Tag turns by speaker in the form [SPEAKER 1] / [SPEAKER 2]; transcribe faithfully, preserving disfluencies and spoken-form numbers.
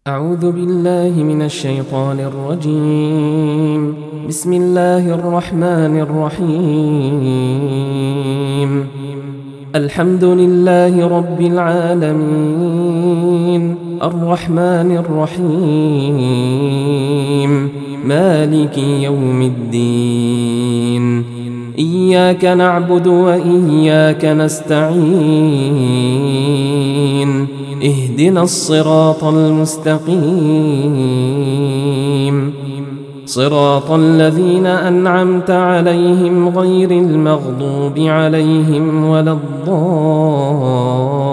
[SPEAKER 1] أعوذ بالله من الشيطان الرجيم. بسم الله الرحمن الرحيم. الحمد لله رب العالمين، الرحمن الرحيم، مالك يوم الدين. إياك نعبد وإياك نستعين، اهدنا الصراط المستقيم، صراط الذين أنعمت عليهم غير المغضوب عليهم ولا الضالين.